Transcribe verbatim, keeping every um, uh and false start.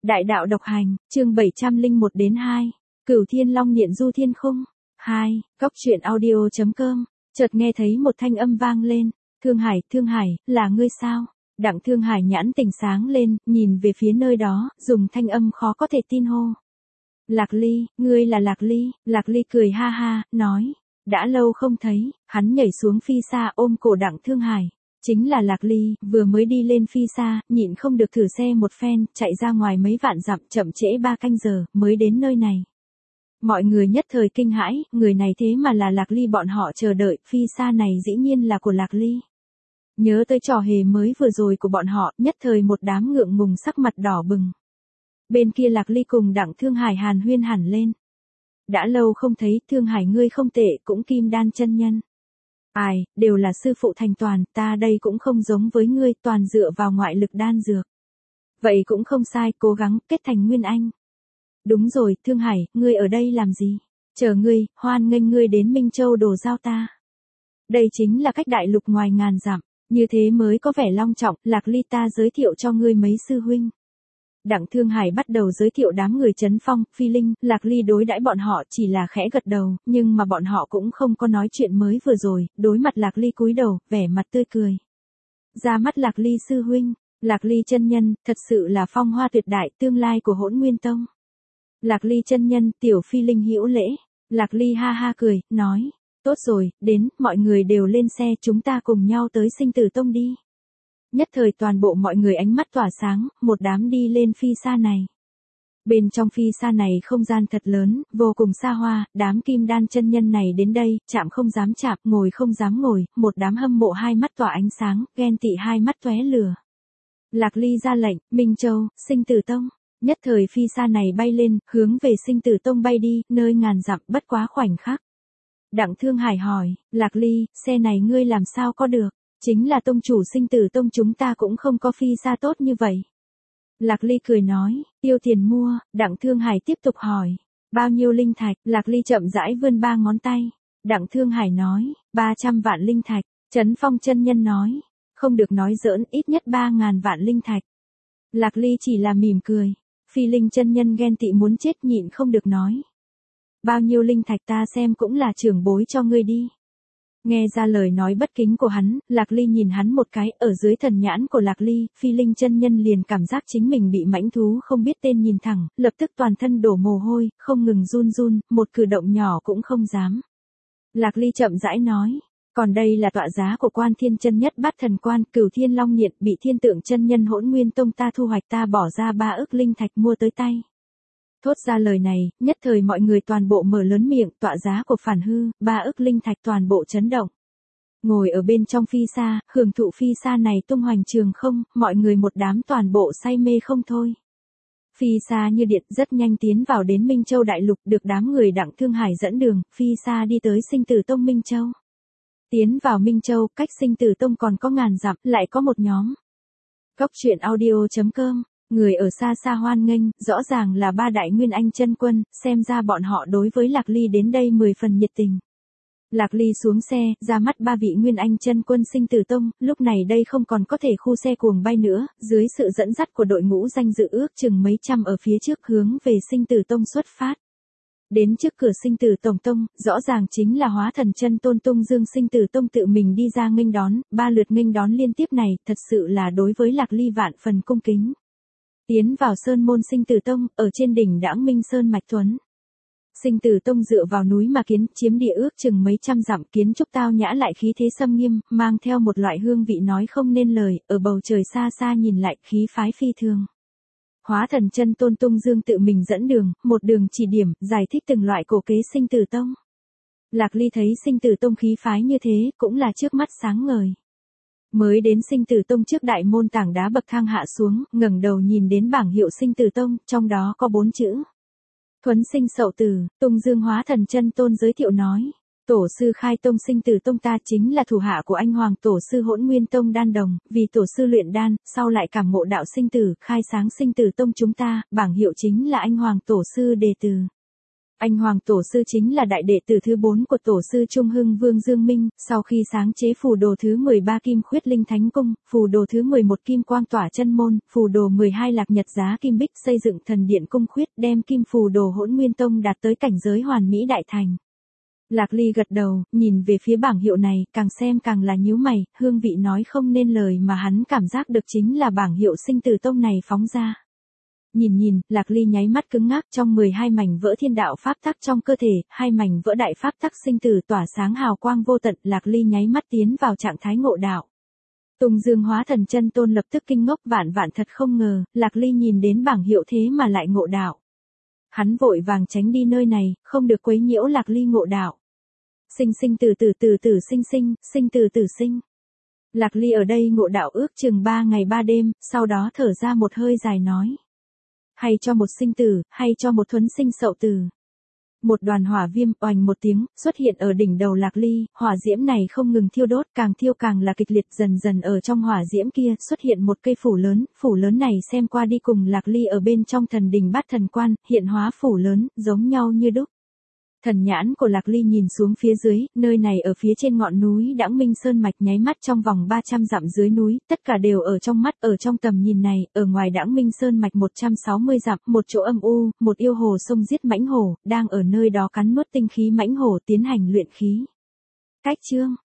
Đại đạo độc hành, chương bảy trăm lẻ một đến hai. Cửu Thiên Long Niệm Du Thiên Khung. hai. Cóc truyện audio.com. Chợt nghe thấy một thanh âm vang lên. Thương Hải, Thương Hải, là ngươi sao? Đặng Thương Hải nhãn tỉnh sáng lên, nhìn về phía nơi đó, dùng thanh âm khó có thể tin hô. Lạc Ly, ngươi là Lạc Ly. Lạc Ly cười ha ha, nói. Đã lâu không thấy, hắn nhảy xuống phi xa ôm cổ Đặng Thương Hải. Chính là Lạc Ly, vừa mới đi lên phi xa, nhịn không được thử xe một phen, chạy ra ngoài mấy vạn dặm, chậm trễ ba canh giờ, mới đến nơi này. Mọi người nhất thời kinh hãi, người này thế mà là Lạc Ly, bọn họ chờ đợi, phi xa này dĩ nhiên là của Lạc Ly. Nhớ tới trò hề mới vừa rồi của bọn họ, nhất thời một đám ngượng ngùng sắc mặt đỏ bừng. Bên kia Lạc Ly cùng Đặng Thương Hải hàn huyên hẳn lên. Đã lâu không thấy, Thương Hải ngươi không tệ, cũng kim đan chân nhân. Ai, đều là sư phụ thành toàn, ta đây cũng không giống với ngươi, toàn dựa vào ngoại lực đan dược. Vậy cũng không sai, cố gắng, kết thành nguyên anh. Đúng rồi, Thương Hải, ngươi ở đây làm gì? Chờ ngươi, hoan nghênh ngươi đến Minh Châu đồ giao ta. Đây chính là cách đại lục ngoài ngàn dặm, như thế mới có vẻ long trọng, Lạc Ly ta giới thiệu cho ngươi mấy sư huynh. Đặng Thương Hải bắt đầu giới thiệu đám người Trấn Phong, Phi Linh, Lạc Ly đối đãi bọn họ chỉ là khẽ gật đầu, nhưng mà bọn họ cũng không có nói chuyện mới vừa rồi, đối mặt Lạc Ly cúi đầu, vẻ mặt tươi cười. Ra mắt Lạc Ly sư huynh, Lạc Ly chân nhân, thật sự là phong hoa tuyệt đại, tương lai của Hỗn Nguyên Tông. Lạc Ly chân nhân, tiểu Phi Linh hữu lễ, Lạc Ly ha ha cười, nói, tốt rồi, đến, mọi người đều lên xe, chúng ta cùng nhau tới Sinh Tử Tông đi. Nhất thời toàn bộ mọi người ánh mắt tỏa sáng, một đám đi lên phi xa này. Bên trong phi xa này không gian thật lớn, vô cùng xa hoa, đám kim đan chân nhân này đến đây, chạm không dám chạm, ngồi không dám ngồi, một đám hâm mộ hai mắt tỏa ánh sáng, ghen tị hai mắt tóe lửa. Lạc Ly ra lệnh, Minh Châu, Sinh Tử Tông. Nhất thời phi xa này bay lên, hướng về Sinh Tử Tông bay đi, nơi ngàn dặm bất quá khoảnh khắc. Đặng Thương Hải hỏi, Lạc Ly, xe này ngươi làm sao có được? Chính là tông chủ Sinh Tử Tông chúng ta cũng không có phi xa tốt như vậy. Lạc Ly cười nói, tiêu tiền mua, Đặng Thương Hải tiếp tục hỏi, bao nhiêu linh thạch, Lạc Ly chậm rãi vươn ba ngón tay. Đặng Thương Hải nói, ba trăm vạn linh thạch, Trấn Phong chân nhân nói, không được nói giỡn, ít nhất ba ngàn vạn linh thạch. Lạc Ly chỉ là mỉm cười, Phi Linh chân nhân ghen tị muốn chết nhịn không được nói. Bao nhiêu linh thạch ta xem cũng là trưởng bối cho ngươi đi. Nghe ra lời nói bất kính của hắn, Lạc Ly nhìn hắn một cái, ở dưới thần nhãn của Lạc Ly, Phi Linh chân nhân liền cảm giác chính mình bị mãnh thú không biết tên nhìn thẳng, lập tức toàn thân đổ mồ hôi, không ngừng run run, một cử động nhỏ cũng không dám. Lạc Ly chậm rãi nói, còn đây là tọa giá của Quan Thiên chân nhất Bát Thần Quan, Cửu Thiên Long Niệm, bị Thiên Tượng chân nhân Hỗn Nguyên Tông ta thu hoạch, ta bỏ ra ba ức linh thạch mua tới tay. Thốt ra lời này, nhất thời mọi người toàn bộ mở lớn miệng, tọa giá của Phản Hư, ba ức linh thạch toàn bộ chấn động. Ngồi ở bên trong phi xa, hưởng thụ phi xa này tung hoành trường không, mọi người một đám toàn bộ say mê không thôi. Phi xa như điện rất nhanh tiến vào đến Minh Châu đại lục, được đám người Đặng Thương Hải dẫn đường, phi xa đi tới Sinh Tử Tông Minh Châu. Tiến vào Minh Châu, cách Sinh Tử Tông còn có ngàn dặm, lại có một nhóm. Cóc truyện audio.com. Người ở xa xa hoan nghênh, rõ ràng là ba đại nguyên anh chân quân, xem ra bọn họ đối với Lạc Ly đến đây mười phần nhiệt tình. Lạc Ly xuống xe, ra mắt ba vị nguyên anh chân quân Sinh Tử Tông, lúc này đây không còn có thể khu xe cuồng bay nữa, dưới sự dẫn dắt của đội ngũ danh dự ước chừng mấy trăm ở phía trước hướng về Sinh Tử Tông xuất phát. Đến trước cửa Sinh Tử Tổng Tông, rõ ràng chính là Hóa Thần chân tôn Tung Dương Sinh Tử Tông tự mình đi ra nghênh đón, ba lượt nghênh đón liên tiếp này, thật sự là đối với Lạc Ly vạn phần cung kính. Tiến vào Sơn môn Sinh Tử Tông, ở trên đỉnh Đãng Minh Sơn Mạch Tuấn. Sinh Tử Tông dựa vào núi mà kiến, chiếm địa ước chừng mấy trăm dặm, kiến trúc tao nhã lại khí thế xâm nghiêm, mang theo một loại hương vị nói không nên lời, ở bầu trời xa xa nhìn lại, khí phái phi thường. Hóa Thần chân tôn Tung Dương tự mình dẫn đường, một đường chỉ điểm, giải thích từng loại cổ kế Sinh Tử Tông. Lạc Ly thấy Sinh Tử Tông khí phái như thế, cũng là trước mắt sáng ngời. Mới đến Sinh Tử Tông trước đại môn tảng đá bậc thang hạ xuống, ngẩng đầu nhìn đến bảng hiệu Sinh Tử Tông, trong đó có bốn chữ. Thuấn Sinh Sậu Tử, Tung Dương Hóa Thần chân tôn giới thiệu nói, tổ sư khai tông Sinh Tử Tông ta chính là thủ hạ của anh Hoàng tổ sư Hỗn Nguyên Tông Đan Đồng, vì tổ sư luyện đan, sau lại cảm ngộ đạo sinh tử, khai sáng Sinh Tử Tông chúng ta, bảng hiệu chính là anh Hoàng tổ sư đề từ. Anh Hoàng Tổ Sư chính là đại đệ tử thứ bốn của Tổ Sư Trung Hưng Vương Dương Minh, sau khi sáng chế phù đồ thứ mười ba Kim Khuyết Linh Thánh Cung, phù đồ thứ mười một Kim Quang Tỏa Chân Môn, phù đồ mười hai Lạc Nhật Giá Kim Bích xây dựng thần điện cung khuyết, đem Kim phù đồ Hỗn Nguyên Tông đạt tới cảnh giới hoàn mỹ đại thành. Lạc Ly gật đầu, nhìn về phía bảng hiệu này, càng xem càng là nhíu mày, hương vị nói không nên lời mà hắn cảm giác được chính là bảng hiệu Sinh Tử Tông này phóng ra. Nhìn nhìn, Lạc Ly nháy mắt cứng ngắc, trong mười hai mảnh vỡ thiên đạo pháp tắc trong cơ thể, hai mảnh vỡ đại pháp tắc sinh tử tỏa sáng hào quang vô tận, Lạc Ly nháy mắt tiến vào trạng thái ngộ đạo. Tùng Dương Hóa Thần Chân Tôn lập tức kinh ngốc, vạn vạn thật không ngờ, Lạc Ly nhìn đến bảng hiệu thế mà lại ngộ đạo. Hắn vội vàng tránh đi nơi này, không được quấy nhiễu Lạc Ly ngộ đạo. Sinh sinh tử tử tử tử sinh sinh, sinh tử tử sinh. Lạc Ly ở đây ngộ đạo ước chừng ba ngày ba đêm, sau đó thở ra một hơi dài nói. Hay cho một sinh tử, hay cho một thuấn sinh sậu tử. Một đoàn hỏa viêm oành một tiếng, xuất hiện ở đỉnh đầu Lạc Ly, hỏa diễm này không ngừng thiêu đốt, càng thiêu càng là kịch liệt, dần dần ở trong hỏa diễm kia xuất hiện một cây phủ lớn, phủ lớn này xem qua đi cùng Lạc Ly ở bên trong thần đình Bát Thần Quan, hiện hóa phủ lớn, giống nhau như đúc. Thần nhãn của Lạc Ly nhìn xuống phía dưới, nơi này ở phía trên ngọn núi Đãng Minh Sơn mạch nháy mắt trong vòng ba trăm dặm dưới núi, tất cả đều ở trong mắt, ở trong tầm nhìn này, ở ngoài Đãng Minh Sơn mạch một trăm sáu mươi dặm, một chỗ âm u, một yêu hồ sông giết mãnh hổ, đang ở nơi đó cắn nuốt tinh khí mãnh hổ tiến hành luyện khí. Cách chương